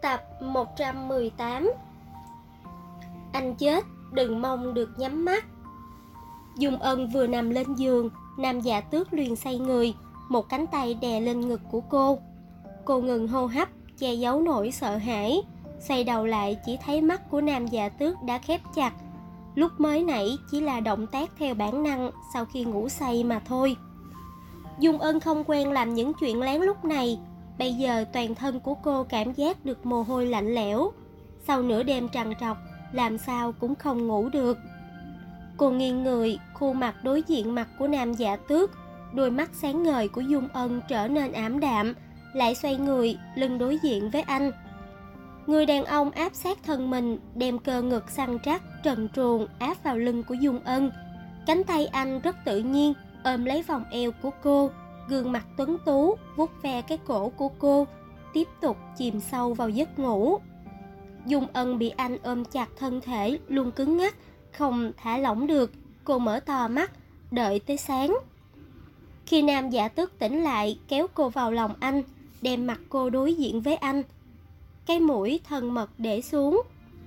Tập 118. Anh chết, đừng mong được nhắm mắt. Dung Ân vừa nằm lên giường, Nam Dạ Tước liền xoay người, một cánh tay đè lên ngực của cô. Cô ngừng hô hấp, che giấu nỗi sợ hãi. Xoay đầu lại chỉ thấy mắt của Nam Dạ Tước đã khép chặt. Lúc mới nãy chỉ là động tác theo bản năng sau khi ngủ say mà thôi. Dung Ân không quen làm những chuyện lén lúc này. Bây giờ toàn thân của cô cảm giác được mồ hôi lạnh lẽo. Sau nửa đêm trằn trọc, làm sao cũng không ngủ được. Cô nghiêng người, khuôn mặt đối diện mặt của Nam Dạ Tước. Đôi mắt sáng ngời của Dung Ân trở nên ảm đạm, lại xoay người, lưng đối diện với anh. Người đàn ông áp sát thân mình, đem cơ ngực săn chắc, trần truồng áp vào lưng của Dung Ân. Cánh tay anh rất tự nhiên, ôm lấy vòng eo của cô, gương mặt tuấn tú, vuốt ve cái cổ của cô, tiếp tục chìm sâu vào giấc ngủ. Dung Ân bị anh ôm chặt thân thể, luôn cứng ngắc, không thả lỏng được. Cô mở to mắt, đợi tới sáng. Khi Nam Dạ Tước tỉnh lại, kéo cô vào lòng anh, đem mặt cô đối diện với anh. Cái mũi thân mật để xuống.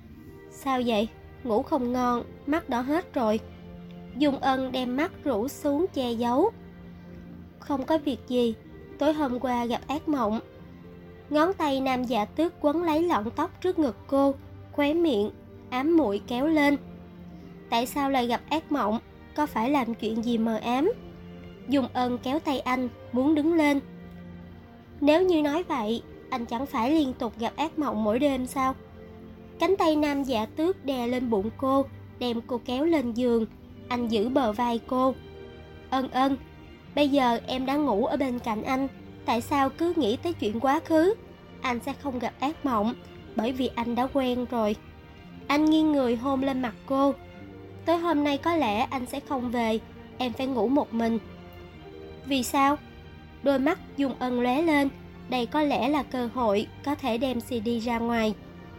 Sao vậy? Ngủ không ngon, mắt đỏ hết rồi. Dung Ân đem mắt rũ xuống che giấu. Không có việc gì, tối hôm qua gặp ác mộng. Ngón tay Nam Dạ Tước quấn lấy lọn tóc trước ngực cô, khóe miệng ám muội kéo lên. Tại sao lại gặp ác mộng? Có phải làm chuyện gì mờ ám? Dung Ân kéo tay anh, muốn đứng lên. Nếu như nói vậy, anh chẳng phải liên tục gặp ác mộng mỗi đêm sao? Cánh tay Nam Dạ Tước đè lên bụng cô, đem cô kéo lên giường. Anh giữ bờ vai cô. Ân, bây giờ em đã ngủ ở bên cạnh anh, tại sao cứ nghĩ tới chuyện quá khứ? Anh sẽ không gặp ác mộng, bởi vì anh đã quen rồi. Anh nghiêng người hôn lên mặt cô. Tối hôm nay có lẽ anh sẽ không về, em phải ngủ một mình. Vì sao? Đôi mắt Dung Ân lóe lên. Đây có lẽ là cơ hội có thể đem CD ra ngoài.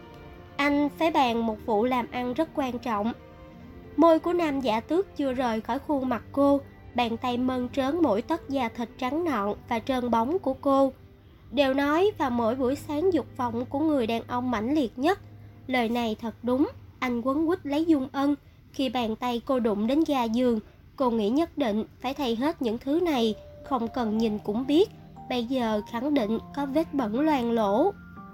Anh phải bàn một vụ làm ăn rất quan trọng. Môi của Nam Dạ Tước chưa rời khỏi khuôn mặt cô, bàn tay mơn trớn mỗi tấc da thịt trắng nõn và trơn bóng của cô. Đều nói vào mỗi buổi sáng dục vọng của người đàn ông mãnh liệt nhất. Lời này thật đúng. Anh quấn quýt lấy Dung Ân. Khi bàn tay cô đụng đến ga giường, cô nghĩ nhất định phải thay hết những thứ này, không cần nhìn cũng biết. Bây giờ khẳng định có vết bẩn loang lỗ.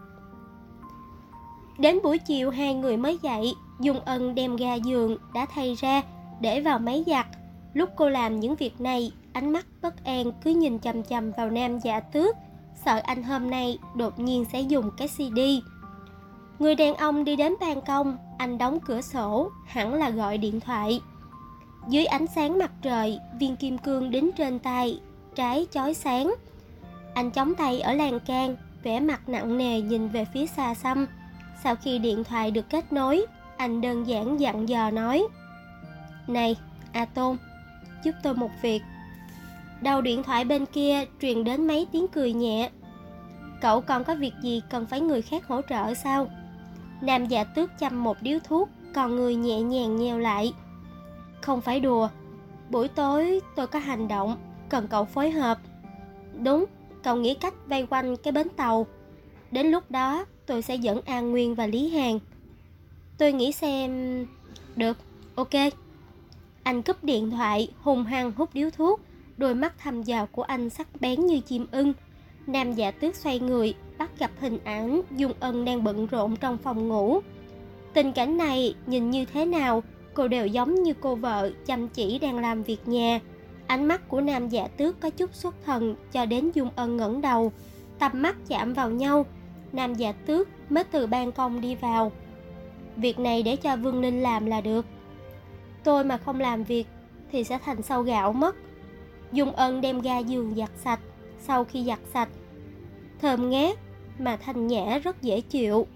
Đến buổi chiều hai người mới dậy. Dung Ân đem ga giường đã thay ra, để vào máy giặt. Lúc cô làm những việc này, ánh mắt bất an cứ nhìn chằm chằm vào Nam Dạ Tước, sợ anh hôm nay đột nhiên sẽ dùng cái CD. Người đàn ông đi đến ban công, anh đóng cửa sổ, hẳn là gọi điện thoại. Dưới ánh sáng mặt trời, viên kim cương đính trên tay trái chói sáng. Anh chống tay ở lan can, vẻ mặt nặng nề nhìn về phía xa xăm. Sau khi điện thoại được kết nối, anh đơn giản dặn dò nói: Này, Tôn, giúp tôi một việc. Đầu điện thoại bên kia truyền đến mấy tiếng cười nhẹ. Cậu còn có việc gì cần phải người khác hỗ trợ sao? Nam Dạ Tước châm một điếu thuốc, còn người nhẹ nhàng nheo lại. Không phải đùa, buổi tối tôi có hành động, cần cậu phối hợp. Đúng, cậu nghĩ cách vây quanh cái bến tàu. Đến lúc đó tôi sẽ dẫn An Nguyên và Lý Hàn. Tôi nghĩ xem... Được, ok. Anh cúp điện thoại, hung hăng hút điếu thuốc. Đôi mắt thăm dò của anh sắc bén như chim ưng. Nam Dạ Tước xoay người, bắt gặp hình ảnh Dung Ân đang bận rộn trong phòng ngủ. Tình cảnh này nhìn như thế nào, cô đều giống như cô vợ chăm chỉ đang làm việc nhà. Ánh mắt của Nam Dạ Tước có chút xuất thần, cho đến Dung Ân ngẩng đầu. Tầm mắt chạm vào nhau. Nam Dạ Tước mới từ ban công đi vào. Việc này để cho Vương Ninh làm là được. Tôi mà không làm việc thì sẽ thành sâu gạo mất. Dung Ân đem ga giường giặt sạch. Sau khi giặt sạch, thơm ngát mà thanh nhã, rất dễ chịu.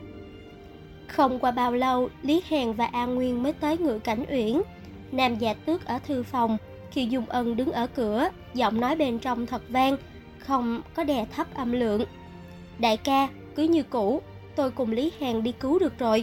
Không qua bao lâu, Lý Hàn và An Nguyên mới tới Ngự Cảnh Uyển. Nam Dạ Tước ở thư phòng. Khi Dung Ân đứng ở cửa, giọng nói bên trong thật vang, không có đè thấp âm lượng. Đại ca, cứ như cũ, tôi cùng Lý Hàn đi cứu được rồi.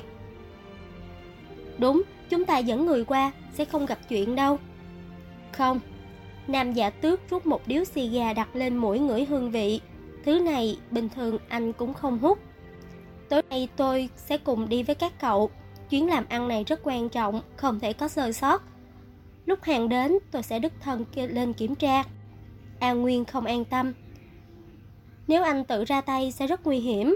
Đúng, chúng ta dẫn người qua, sẽ không gặp chuyện đâu. Không. Nam Dạ Tước rút một điếu xì gà đặt lên mũi ngửi hương vị. Thứ này bình thường anh cũng không hút. Tối nay tôi sẽ cùng đi với các cậu. Chuyến làm ăn này rất quan trọng, không thể có sơ sót. Lúc hàng đến, tôi sẽ đích thân lên kiểm tra. An Nguyên không an tâm. Nếu anh tự ra tay sẽ rất nguy hiểm.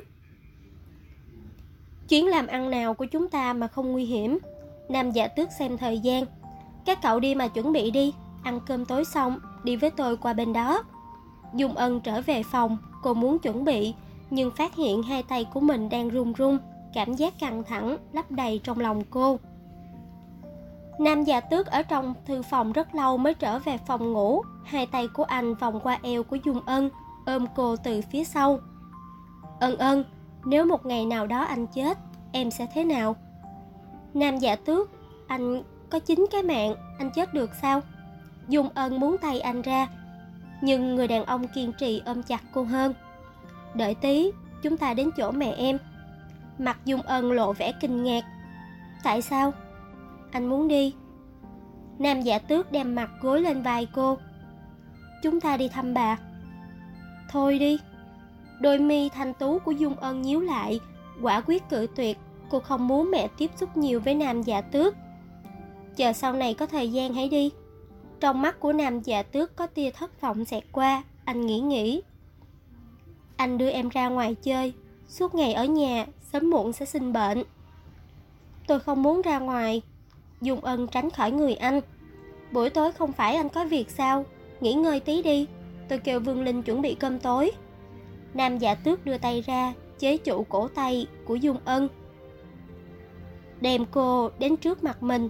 Chuyến làm ăn nào của chúng ta mà không nguy hiểm? Nam Dạ Tước xem thời gian. Các cậu đi mà chuẩn bị đi. Ăn cơm tối xong, đi với tôi qua bên đó. Dung Ân trở về phòng, cô muốn chuẩn bị, nhưng phát hiện hai tay của mình đang run run. Cảm giác căng thẳng lấp đầy trong lòng cô. Nam Dạ Tước ở trong thư phòng rất lâu mới trở về phòng ngủ. Hai tay của anh vòng qua eo của Dung Ân, ôm cô từ phía sau. Ân Ân, nếu một ngày nào đó anh chết, em sẽ thế nào? Nam Dạ Tước, anh có 9 cái mạng, anh chết được sao? Dung Ân muốn tay anh ra, nhưng người đàn ông kiên trì ôm chặt cô hơn. Đợi tí, chúng ta đến chỗ mẹ em. Mặt Dung Ân lộ vẻ kinh ngạc. Tại sao? Anh muốn đi. Nam Dạ Tước đem mặt gối lên vai cô. Chúng ta đi thăm bà. Thôi đi. Đôi mi thanh tú của Dung Ân nhíu lại, quả quyết cự tuyệt. Cô không muốn mẹ tiếp xúc nhiều với Nam Dạ Tước. Chờ sau này có thời gian hãy đi. Trong mắt của Nam Dạ Tước có tia thất vọng xẹt qua. Anh nghĩ. Anh đưa em ra ngoài chơi. Suốt ngày ở nhà, sớm muộn sẽ sinh bệnh. Tôi không muốn ra ngoài. Dung Ân tránh khỏi người anh. Buổi tối không phải anh có việc sao? Nghỉ ngơi tí đi. Tôi kêu Vương Linh chuẩn bị cơm tối. Nam Dạ Tước đưa tay ra, chế trụ cổ tay của Dung Ân, đem cô đến trước mặt mình.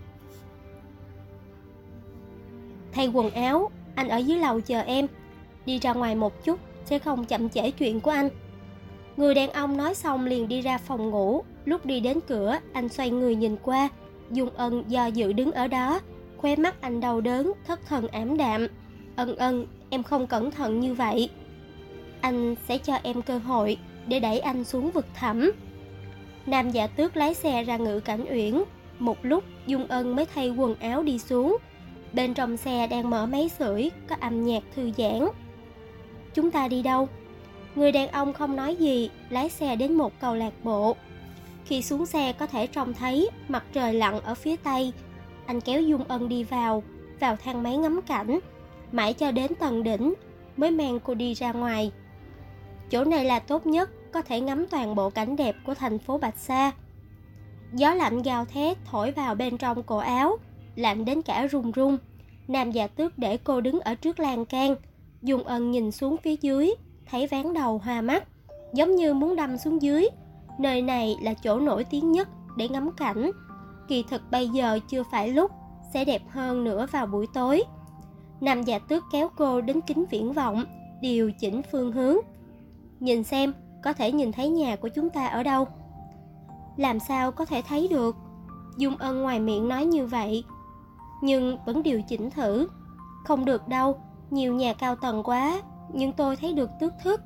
Thay quần áo, anh ở dưới lầu chờ em. Đi ra ngoài một chút, sẽ không chậm trễ chuyện của anh. Người đàn ông nói xong liền đi ra phòng ngủ. Lúc đi đến cửa, anh xoay người nhìn qua. Dung Ân do dự đứng ở đó, khóe mắt anh đau đớn, thất thần ảm đạm. Ân, em không cẩn thận như vậy. Anh sẽ cho em cơ hội để đẩy anh xuống vực thẳm. Nam Dạ Tước lái xe ra Ngự Cảnh Uyển. Một lúc Dung Ân mới thay quần áo đi xuống. Bên trong xe đang mở máy sưởi, có âm nhạc thư giãn. Chúng ta đi đâu? Người đàn ông không nói gì, lái xe đến một câu lạc bộ. Khi xuống xe có thể trông thấy mặt trời lặn ở phía tây. Anh kéo Dung Ân đi vào thang máy ngắm cảnh, mãi cho đến tầng đỉnh mới mang cô đi ra ngoài. Chỗ này là tốt nhất, có thể ngắm toàn bộ cảnh đẹp của thành phố Bạch Sa. Gió lạnh gào thét thổi vào bên trong cổ áo, lạnh đến cả run run. Nam Dạ Tước để cô đứng ở trước lan can. Dung Ân nhìn xuống phía dưới, thấy ván đầu hoa mắt, giống như muốn đâm xuống dưới. Nơi này là chỗ nổi tiếng nhất để ngắm cảnh. Kỳ thực bây giờ chưa phải lúc, sẽ đẹp hơn nữa vào buổi tối. Nam Dạ Tước kéo cô đến kính viễn vọng, điều chỉnh phương hướng. Nhìn xem, có thể nhìn thấy nhà của chúng ta ở đâu? Làm sao có thể thấy được? Dung Ân ngoài miệng nói như vậy, nhưng vẫn điều chỉnh thử. Không được đâu, nhiều nhà cao tầng quá, nhưng tôi thấy được tước thức.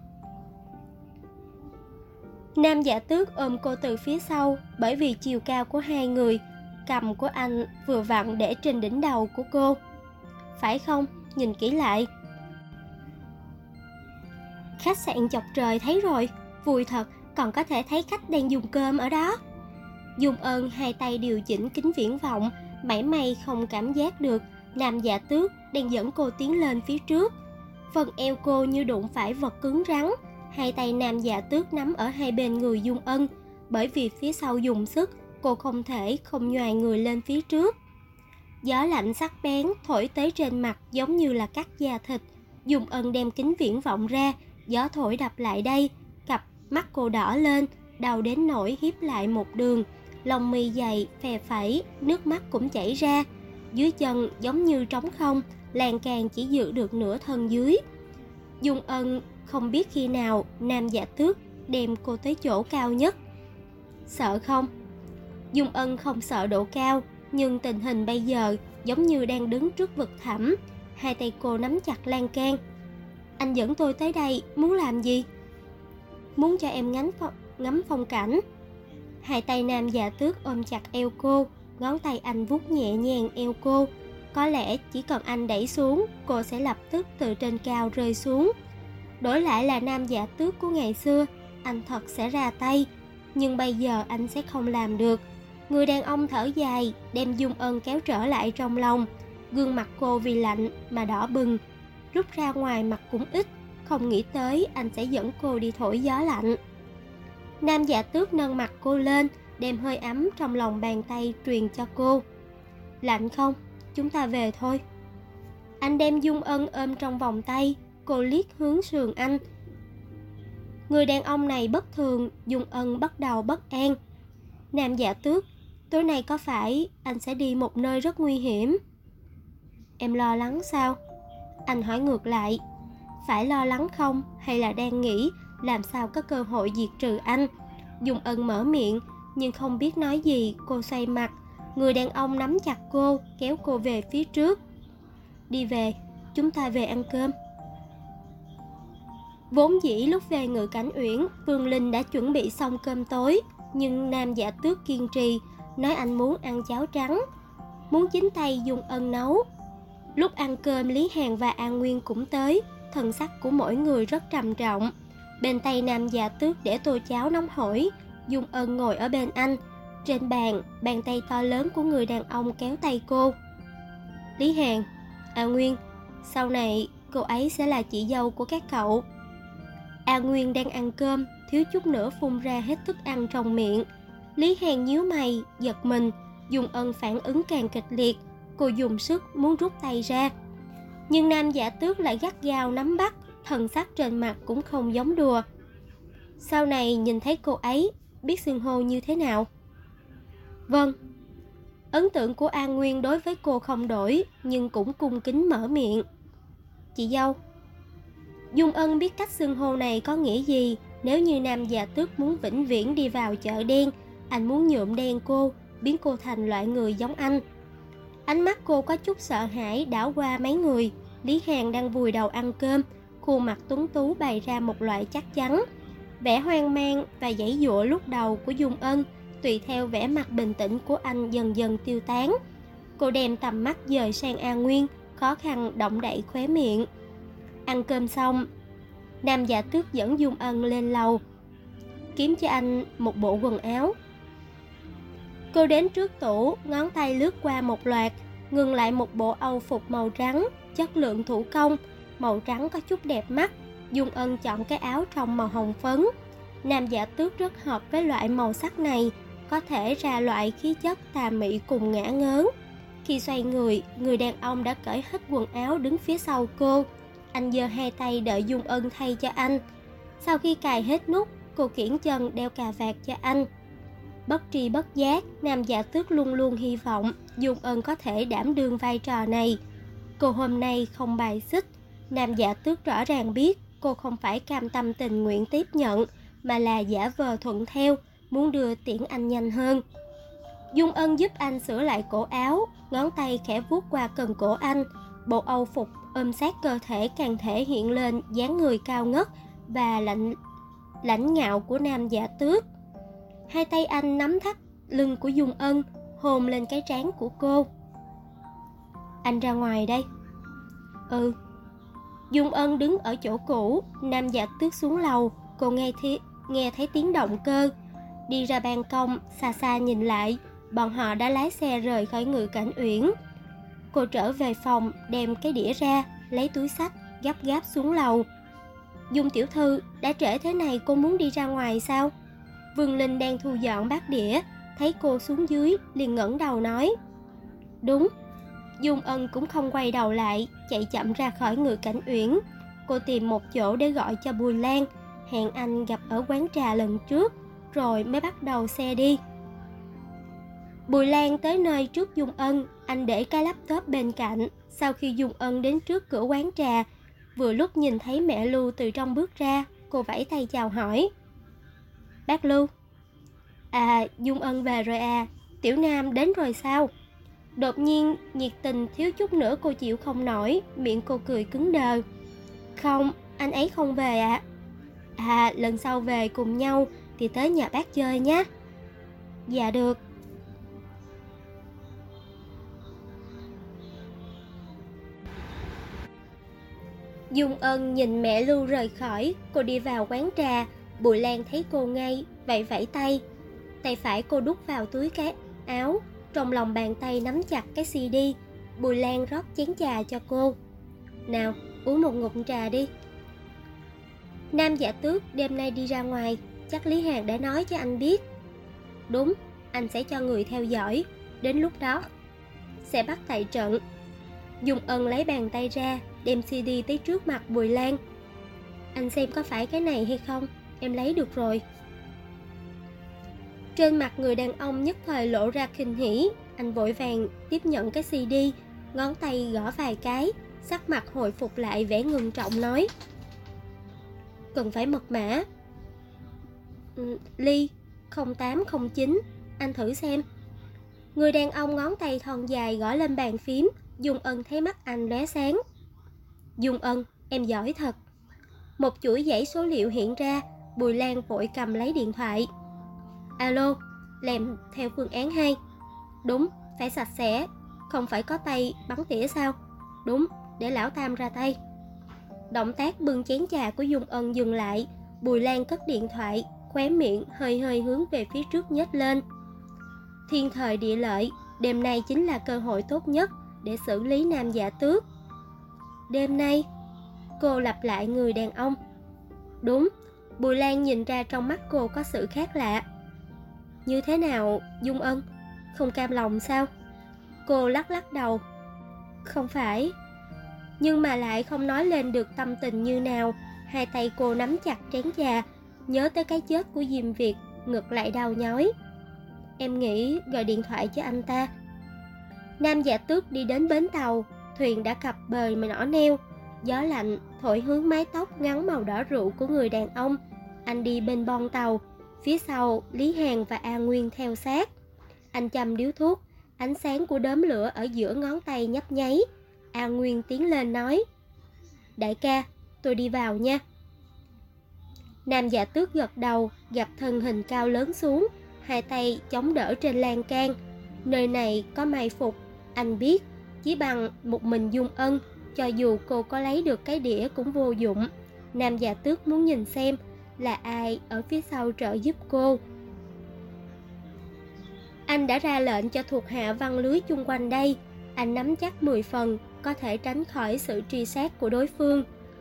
Nam Dạ Tước ôm cô từ phía sau, bởi vì chiều cao của hai người, cằm của anh vừa vặn để trên đỉnh đầu của cô. Phải không? Nhìn kỹ lại. Khách sạn Chọc Trời thấy rồi, vui thật, còn có thể thấy khách đang dùng cơm ở đó. Dung Ân hai tay điều chỉnh kính viễn vọng, mảy may không cảm giác được Nam Dạ Tước đang dẫn cô tiến lên phía trước. Phần eo cô như đụng phải vật cứng rắn. Hai tay Nam Dạ Tước nắm ở hai bên người Dung Ân, bởi vì phía sau dùng sức, cô không thể không nhoài người lên phía trước. Gió lạnh sắc bén thổi tới trên mặt giống như là cắt da thịt. Dung Ân đem kính viễn vọng ra, gió thổi đập lại đây, cặp mắt cô đỏ lên, đau đến nỗi híp lại một đường, lông mi dày phè phẩy, nước mắt cũng chảy ra. Dưới chân giống như trống không, lan can chỉ giữ được nửa thân dưới. Dung Ân không biết khi nào Nam Dạ Tước đem cô tới chỗ cao nhất. Sợ không? Dung Ân không sợ độ cao, nhưng tình hình bây giờ giống như đang đứng trước vực thẳm. Hai tay cô nắm chặt lan can. Anh dẫn tôi tới đây muốn làm gì? Muốn cho em ngắm phong cảnh. Hai tay Nam Dạ Tước ôm chặt eo cô, ngón tay anh vuốt nhẹ nhàng eo cô. Có lẽ chỉ cần anh đẩy xuống, cô sẽ lập tức từ trên cao rơi xuống. Đổi lại là Nam Dạ Tước của ngày xưa, anh thật sẽ ra tay. nhưng bây giờ anh sẽ không làm được. Người đàn ông thở dài, đem Dung Ân kéo trở lại trong lòng. Gương mặt cô vì lạnh mà đỏ bừng, rút ra ngoài mặt cũng ít, không nghĩ tới anh sẽ dẫn cô đi thổi gió lạnh. Nam Dạ Tước nâng mặt cô lên, đem hơi ấm trong lòng bàn tay truyền cho cô. Lạnh không? Chúng ta về thôi. Anh đem Dung Ân ôm trong vòng tay, cô liếc hướng sườn anh. Người đàn ông này bất thường, Dung Ân bắt đầu bất an. Nam Dạ Tước, tối nay có phải anh sẽ đi một nơi rất nguy hiểm? Em lo lắng sao? Anh hỏi ngược lại. Phải lo lắng không, hay là đang nghĩ làm sao có cơ hội diệt trừ anh? Dung Ân mở miệng, nhưng không biết nói gì, cô xoay mặt. Người đàn ông nắm chặt cô, kéo cô về phía trước. Đi về, chúng ta về ăn cơm. Vốn dĩ lúc về Ngự Cảnh Uyển, Vương Linh đã chuẩn bị xong cơm tối, nhưng Nam Dạ Tước kiên trì, nói anh muốn ăn cháo trắng, muốn chính tay Dung Ân nấu. Lúc ăn cơm, Lý Hàn và An Nguyên cũng tới, thần sắc của mỗi người rất trầm trọng. Bên tay Nam Dạ Tước để tô cháo nóng hổi, Dung Ân ngồi ở bên anh. Trên bàn, bàn tay to lớn của người đàn ông kéo tay cô. Lý Hàn, An Nguyên, sau này cô ấy sẽ là chị dâu của các cậu. An Nguyên đang ăn cơm, thiếu chút nữa phun ra hết thức ăn trong miệng. Lý Hàn nhíu mày, giật mình. Dung Ân phản ứng càng kịch liệt, cô dùng sức muốn rút tay ra. Nhưng Nam Dạ Tước lại gắt gao nắm bắt, thần sắc trên mặt cũng không giống đùa. Sau này nhìn thấy cô ấy, biết xưng hô như thế nào? Vâng. Ấn tượng của An Nguyên đối với cô không đổi, nhưng cũng cung kính mở miệng. Chị dâu. Dung Ân biết cách xưng hô này có nghĩa gì. Nếu như Nam Dạ Tước muốn vĩnh viễn đi vào chợ đen, anh muốn nhuộm đen cô, biến cô thành loại người giống anh. Ánh mắt cô có chút sợ hãi đảo qua mấy người. Lý Hàn đang vùi đầu ăn cơm, khuôn mặt tuấn tú bày ra một loại chắc chắn. Vẻ hoang mang và giãy giụa lúc đầu của Dung Ân, tùy theo vẻ mặt bình tĩnh của anh dần dần tiêu tán. Cô đem tầm mắt dời sang An Nguyên, khó khăn động đậy khóe miệng. Ăn cơm xong, Nam Dạ Tước dẫn Dung Ân lên lầu, kiếm cho anh một bộ quần áo. Cô đến trước tủ, ngón tay lướt qua một loạt, ngừng lại một bộ âu phục màu trắng, chất lượng thủ công, màu trắng có chút đẹp mắt. Dung Ân chọn cái áo trong màu hồng phấn. Nam Dạ Tước rất hợp với loại màu sắc này, có thể ra loại khí chất tà mị cùng ngả ngớn. Khi xoay người, người đàn ông đã cởi hết quần áo đứng phía sau cô. Anh giơ hai tay đợi Dung Ân thay cho anh. Sau khi cài hết nút, cô kiễng chân đeo cà vạt cho anh. Bất tri bất giác, Nam Dạ Tước luôn luôn hy vọng Dung Ân có thể đảm đương vai trò này. Cô hôm nay không bài xích. Nam Dạ Tước rõ ràng biết cô không phải cam tâm tình nguyện tiếp nhận, mà là giả vờ thuận theo, muốn đưa tiễn anh nhanh hơn. Dung Ân giúp anh sửa lại cổ áo, ngón tay khẽ vuốt qua cần cổ anh. Bộ âu phục ôm sát cơ thể càng thể hiện lên dáng người cao ngất và lãnh ngạo của Nam Dạ Tước. Hai tay anh nắm thắt lưng của Dung Ân, hôn lên cái trán của cô. Anh ra ngoài đây. Ừ. Dung Ân đứng ở chỗ cũ, Nam Dạ Tước xuống lầu. Cô nghe thấy tiếng động cơ. Đi ra ban công, xa xa nhìn lại, bọn họ đã lái xe rời khỏi Ngự Cảnh Uyển. Cô trở về phòng, đem cái đĩa ra, lấy túi xách, gấp gáp xuống lầu. Dung tiểu thư, đã trễ thế này cô muốn đi ra ngoài sao? Vương Linh đang thu dọn bát đĩa, thấy cô xuống dưới, liền ngẩng đầu nói. Đúng. Dung Ân cũng không quay đầu lại, chạy chậm ra khỏi Ngự Cảnh Uyển. Cô tìm một chỗ để gọi cho Bùi Lan, hẹn anh gặp ở quán trà lần trước, rồi mới bắt đầu xe đi. Bùi Lan tới nơi trước Dung Ân, anh để cái laptop bên cạnh. Sau khi Dung Ân đến trước cửa quán trà, vừa lúc nhìn thấy mẹ Lưu từ trong bước ra, cô vẫy tay chào hỏi. Bác Lưu. À, Dung Ân về rồi à, Tiểu Nam đến rồi sao? Đột nhiên, nhiệt tình thiếu chút nữa cô chịu không nổi, miệng cô cười cứng đờ. Không, anh ấy không về ạ. À, lần sau về cùng nhau thì tới nhà bác chơi nhé. Dạ được. Dung Ân nhìn mẹ Lưu rời khỏi, cô đi vào quán trà. Bùi Lan thấy cô ngay, vẫy vẫy tay. Tay phải cô đút vào túi cái áo, trong lòng bàn tay nắm chặt cái CD. Bùi Lan rót chén trà cho cô. Nào, uống một ngụm trà đi. Nam Dạ Tước đêm nay đi ra ngoài, chắc Lý Hàn đã nói cho anh biết. Đúng, anh sẽ cho người theo dõi, đến lúc đó sẽ bắt tại trận. Dung Ân lấy bàn tay ra, đem CD tới trước mặt Bùi Lan. Anh xem có phải cái này hay không, em lấy được rồi. Trên mặt người đàn ông nhất thời lộ ra kinh hỉ. Anh vội vàng tiếp nhận cái CD, ngón tay gõ vài cái, sắc mặt hồi phục lại vẻ ngưng trọng nói: Cần phải mật mã. Ly 0809, anh thử xem. Người đàn ông ngón tay thon dài gõ lên bàn phím. Dung Ân thấy mắt anh lóe sáng. Dung Ân, em giỏi thật. Một chuỗi dãy số liệu hiện ra. Bùi Lan vội cầm lấy điện thoại. Alo, làm theo phương án 2. Đúng, phải sạch sẽ. Không phải có tay bắn tỉa sao? Đúng, để lão Tam ra tay. Động tác bưng chén trà của Dung Ân dừng lại. Bùi Lan cất điện thoại, khóe miệng hơi hơi hướng về phía trước nhếch lên. Thiên thời địa lợi, đêm nay chính là cơ hội tốt nhất để xử lý Nam Dạ Tước. Đêm nay? Cô lặp lại người đàn ông. Đúng, Bùi Lan nhìn ra trong mắt cô có sự khác lạ. Như thế nào, Dung Ân? Không cam lòng sao? Cô lắc lắc đầu. Không phải. Nhưng mà lại không nói lên được tâm tình như nào. Hai tay cô nắm chặt chén trà, nhớ tới cái chết của Diêm Việt, ngực lại đau nhói. Em nghĩ gọi điện thoại cho anh ta. Nam Dạ Tước đi đến bến tàu. Thuyền đã cập bờ mà nỏ neo. Gió lạnh thổi hướng mái tóc ngắn màu đỏ rượu của người đàn ông. Anh đi bên bon tàu. Phía sau Lý Hàn và A Nguyên theo sát. Anh châm điếu thuốc. Ánh sáng của đốm lửa ở giữa ngón tay nhấp nháy. A Nguyên tiến lên nói: Đại ca, tôi đi vào nha. Nam Dạ Tước gật đầu, gặp thân hình cao lớn xuống, hai tay chống đỡ trên lan can. Nơi này có mai phục, anh biết, chỉ bằng một mình Dung Ân, cho dù cô có lấy được cái đĩa cũng vô dụng. Nam Dạ Tước muốn nhìn xem là ai ở phía sau trợ giúp cô. Anh đã ra lệnh cho thuộc hạ văng lưới chung quanh đây. Anh nắm chắc 10 phần có thể tránh khỏi sự truy sát của đối phương.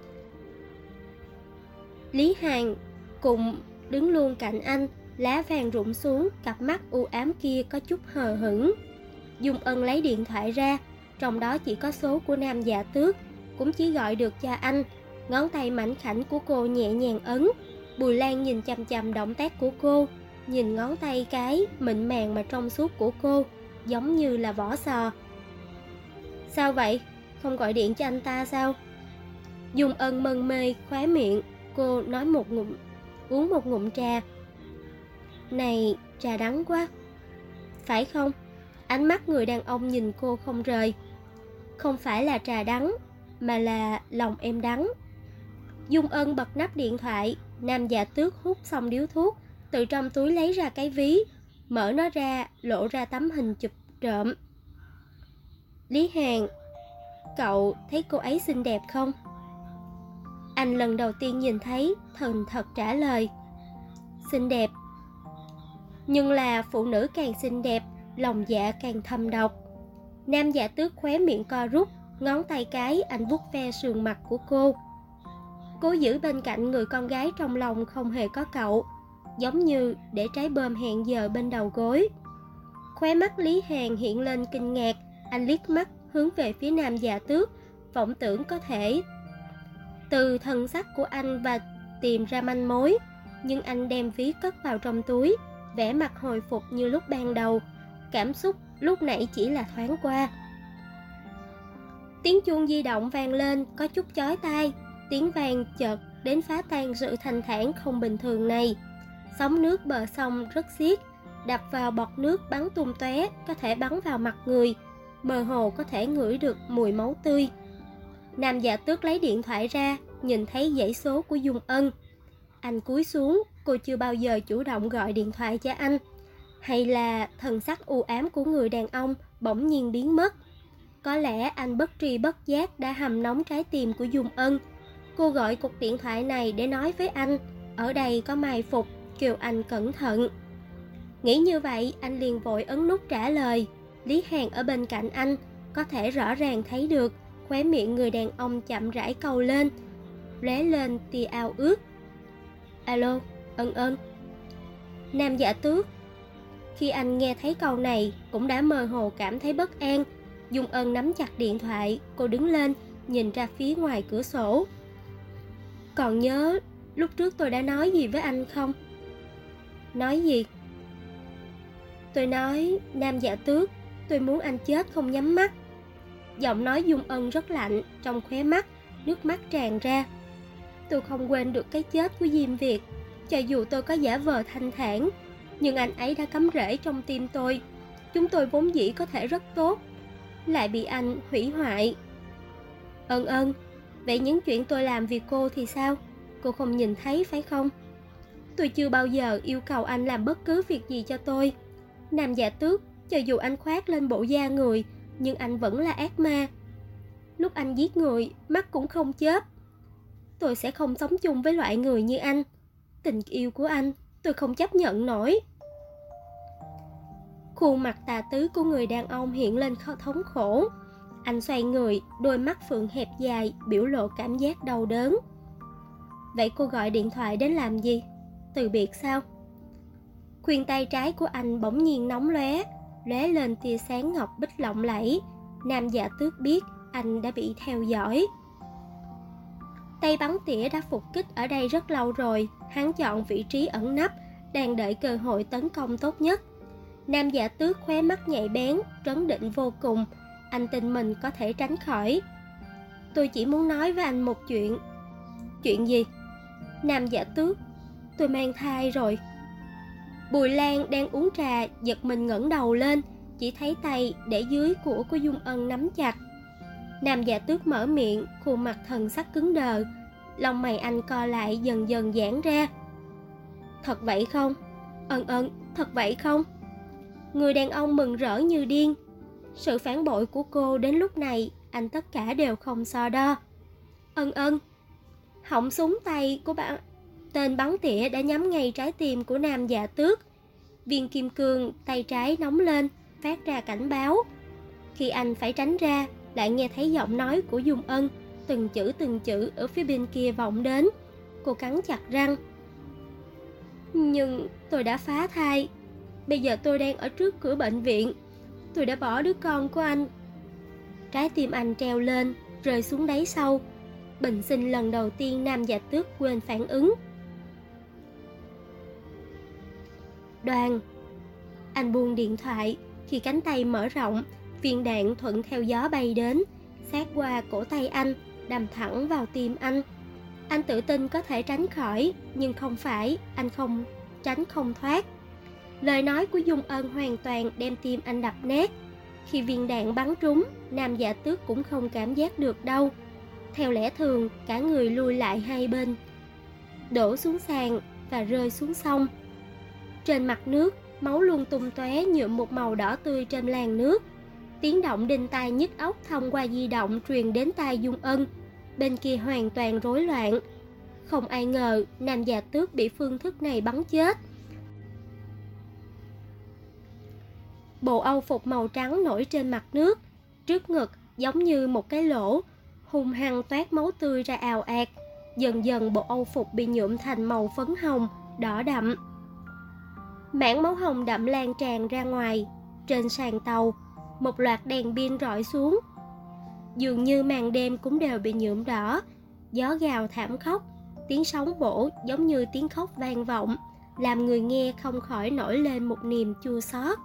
Lý Hàn cùng đứng luôn cạnh anh, lá vàng rụng xuống, cặp mắt u ám kia có chút hờ hững. Dung Ân lấy điện thoại ra, trong đó chỉ có số của Nam Dạ Tước, cũng chỉ gọi được cho anh. Ngón tay mảnh khảnh của cô nhẹ nhàng ấn. Bùi Lan nhìn chằm chằm động tác của cô, nhìn ngón tay cái mịn màng mà trong suốt của cô, giống như là vỏ sò. Sao vậy? Không gọi điện cho anh ta sao? Dung Ân mân mê khóe miệng, cô nói uống một ngụm trà. Này, trà đắng quá. Phải không? Ánh mắt người đàn ông nhìn cô không rời. Không phải là trà đắng, mà là lòng em đắng. Dung Ân bật nắp điện thoại. Nam Dạ Tước hút xong điếu thuốc, từ trong túi lấy ra cái ví, mở nó ra, lộ ra tấm hình chụp trộm. Lý Hàn, cậu thấy cô ấy xinh đẹp không? Anh lần đầu tiên nhìn thấy, thần thật trả lời. Xinh đẹp. Nhưng là phụ nữ càng xinh đẹp, lòng dạ càng thâm độc. Nam Dạ Tước khóe miệng co rút, ngón tay cái anh vuốt ve sườn mặt của cô. Cố giữ bên cạnh người con gái trong lòng không hề có cậu, giống như để trái bơm hẹn giờ bên đầu gối. Khóe mắt Lý Hàn hiện lên kinh ngạc, anh liếc mắt hướng về phía Nam Dạ Tước, vọng tưởng có thể từ thần sắc của anh và tìm ra manh mối. Nhưng anh đem ví cất vào trong túi, vẻ mặt hồi phục như lúc ban đầu. Cảm xúc lúc nãy chỉ là thoáng qua. Tiếng chuông di động vang lên có chút chói tai. Tiếng vang chợt đến phá tan sự thanh thản không bình thường này. Sóng nước bờ sông rất xiết, đập vào bọt nước bắn tung tóe, có thể bắn vào mặt người, mơ hồ có thể ngửi được mùi máu tươi. Nam Dạ Tước lấy điện thoại ra, nhìn thấy dãy số của Dung Ân. Anh cúi xuống, cô chưa bao giờ chủ động gọi điện thoại cho anh. Hay là thần sắc u ám của người đàn ông bỗng nhiên biến mất? Có lẽ anh bất tri bất giác đã hầm nóng trái tim của Dung Ân. Cô gọi cuộc điện thoại này để nói với anh, ở đây có mai phục, kêu anh cẩn thận. Nghĩ như vậy, anh liền vội ấn nút trả lời. Lý Hàn ở bên cạnh anh, có thể rõ ràng thấy được khóe miệng người đàn ông chậm rãi cong lên, lóe lên tia ao ước. Alo, Ân Ân. Nam Dạ Tước. Khi anh nghe thấy câu này, cũng đã mơ hồ cảm thấy bất an. Dung Ân nắm chặt điện thoại, cô đứng lên, nhìn ra phía ngoài cửa sổ. Còn nhớ lúc trước tôi đã nói gì với anh không? Nói gì? Tôi nói, Nam Dạ Tước, tôi muốn anh chết không nhắm mắt. Giọng nói Dung Ân rất lạnh, trong khóe mắt, nước mắt tràn ra. Tôi không quên được cái chết của Diêm Việt. Cho dù tôi có giả vờ thanh thản, nhưng anh ấy đã cắm rễ trong tim tôi. Chúng tôi vốn dĩ có thể rất tốt, lại bị anh hủy hoại. Ân Ân, vậy những chuyện tôi làm vì cô thì sao? Cô không nhìn thấy phải không? Tôi chưa bao giờ yêu cầu anh làm bất cứ việc gì cho tôi. Nam Dạ Tước, cho dù anh khoác lên bộ da người, nhưng anh vẫn là ác ma. Lúc anh giết người, mắt cũng không chớp. Tôi sẽ không sống chung với loại người như anh. Tình yêu của anh, tôi không chấp nhận nổi. Khuôn mặt tà tứ của người đàn ông hiện lên thống khổ. Anh xoay người, đôi mắt phượng hẹp dài, biểu lộ cảm giác đau đớn. Vậy cô gọi điện thoại đến làm gì? Từ biệt sao? Khuyên tay trái của anh bỗng nhiên nóng lóe, lóe lên tia sáng ngọc bích lộng lẫy. Nam Dạ Tước biết anh đã bị theo dõi. Tay bắn tỉa đã phục kích ở đây rất lâu rồi. Hắn chọn vị trí ẩn nấp, đang đợi cơ hội tấn công tốt nhất. Nam Dạ Tước khóe mắt nhạy bén, trấn định vô cùng. Anh tin mình có thể tránh khỏi. Tôi chỉ muốn nói với anh một chuyện. Chuyện gì? Nam Dạ Tước, tôi mang thai rồi. Bùi Lan đang uống trà, giật mình ngẩng đầu lên, chỉ thấy tay để dưới của Dung Ân nắm chặt. Nam Dạ Tước mở miệng, khuôn mặt thần sắc cứng đờ, lông mày anh co lại dần dần giãn ra. Thật vậy không? Ân Ân, thật vậy không? Người đàn ông mừng rỡ như điên. Sự phản bội của cô đến lúc này, anh tất cả đều không so đo. Ân Ân. Họng súng tay của bạn. Tên bắn tỉa đã nhắm ngay trái tim của Nam Dạ Tước. Viên kim cương tay trái nóng lên, phát ra cảnh báo. Khi anh phải tránh ra, lại nghe thấy giọng nói của Dung Ân, từng chữ ở phía bên kia vọng đến. Cô cắn chặt răng. Nhưng tôi đã phá thai. Bây giờ tôi đang ở trước cửa bệnh viện. Tôi đã bỏ đứa con của anh. Trái tim anh treo lên, rơi xuống đáy sâu. Bình sinh lần đầu tiên Nam Dạ Tước quên phản ứng. Đoàn. Anh buông điện thoại. Khi cánh tay mở rộng, viên đạn thuận theo gió bay đến, sát qua cổ tay anh, đâm thẳng vào tim anh. Anh tự tin có thể tránh khỏi, nhưng không phải, anh không tránh không thoát. Lời nói của Dung Ân hoàn toàn đem tim anh đập nát. Khi viên đạn bắn trúng, Nam Dạ Tước cũng không cảm giác được đâu. Theo lẽ thường, cả người lùi lại hai bên, đổ xuống sàn và rơi xuống sông. Trên mặt nước, máu luôn tung tóe nhuộm một màu đỏ tươi trên làn nước. Tiếng động đinh tai nhức óc thông qua di động truyền đến tai Dung Ân. Bên kia hoàn toàn rối loạn. Không ai ngờ Nam Dạ Tước bị phương thức này bắn chết. Bộ âu phục màu trắng nổi trên mặt nước, trước ngực giống như một cái lỗ, hung hăng toát máu tươi ra ào ạt. Dần dần bộ âu phục bị nhuộm thành màu phấn hồng, đỏ đậm. Mảng máu hồng đậm lan tràn ra ngoài. Trên sàn tàu, một loạt đèn pin rọi xuống. Dường như màn đêm cũng đều bị nhuộm đỏ. Gió gào thảm khốc, tiếng sóng vỗ giống như tiếng khóc vang vọng, làm người nghe không khỏi nổi lên một niềm chua xót.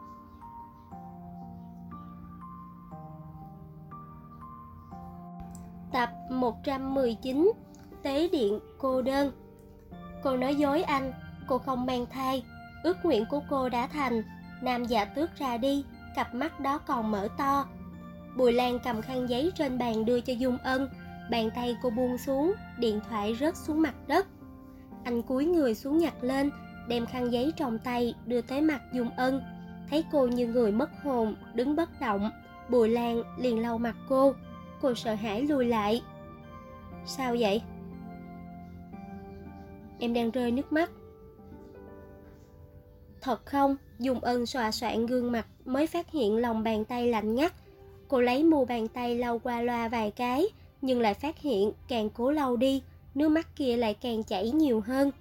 Tập 119. Tế điện cô đơn. Cô nói dối anh, cô không mang thai. Ước nguyện của cô đã thành. Nam Dạ Tước ra đi, cặp mắt đó còn mở to. Bùi Lan cầm khăn giấy trên bàn đưa cho Dung Ân. Bàn tay cô buông xuống, điện thoại rớt xuống mặt đất. Anh cúi người xuống nhặt lên, đem khăn giấy trong tay đưa tới mặt Dung Ân. Thấy cô như người mất hồn, đứng bất động, Bùi Lan liền lau mặt cô. Cô sợ hãi lùi lại. Sao vậy? Em đang rơi nước mắt. Thật không? Dung Ân xòa soạn gương mặt mới phát hiện lòng bàn tay lạnh ngắt. Cô lấy mu bàn tay lau qua loa vài cái, nhưng lại phát hiện càng cố lau đi, nước mắt kia lại càng chảy nhiều hơn.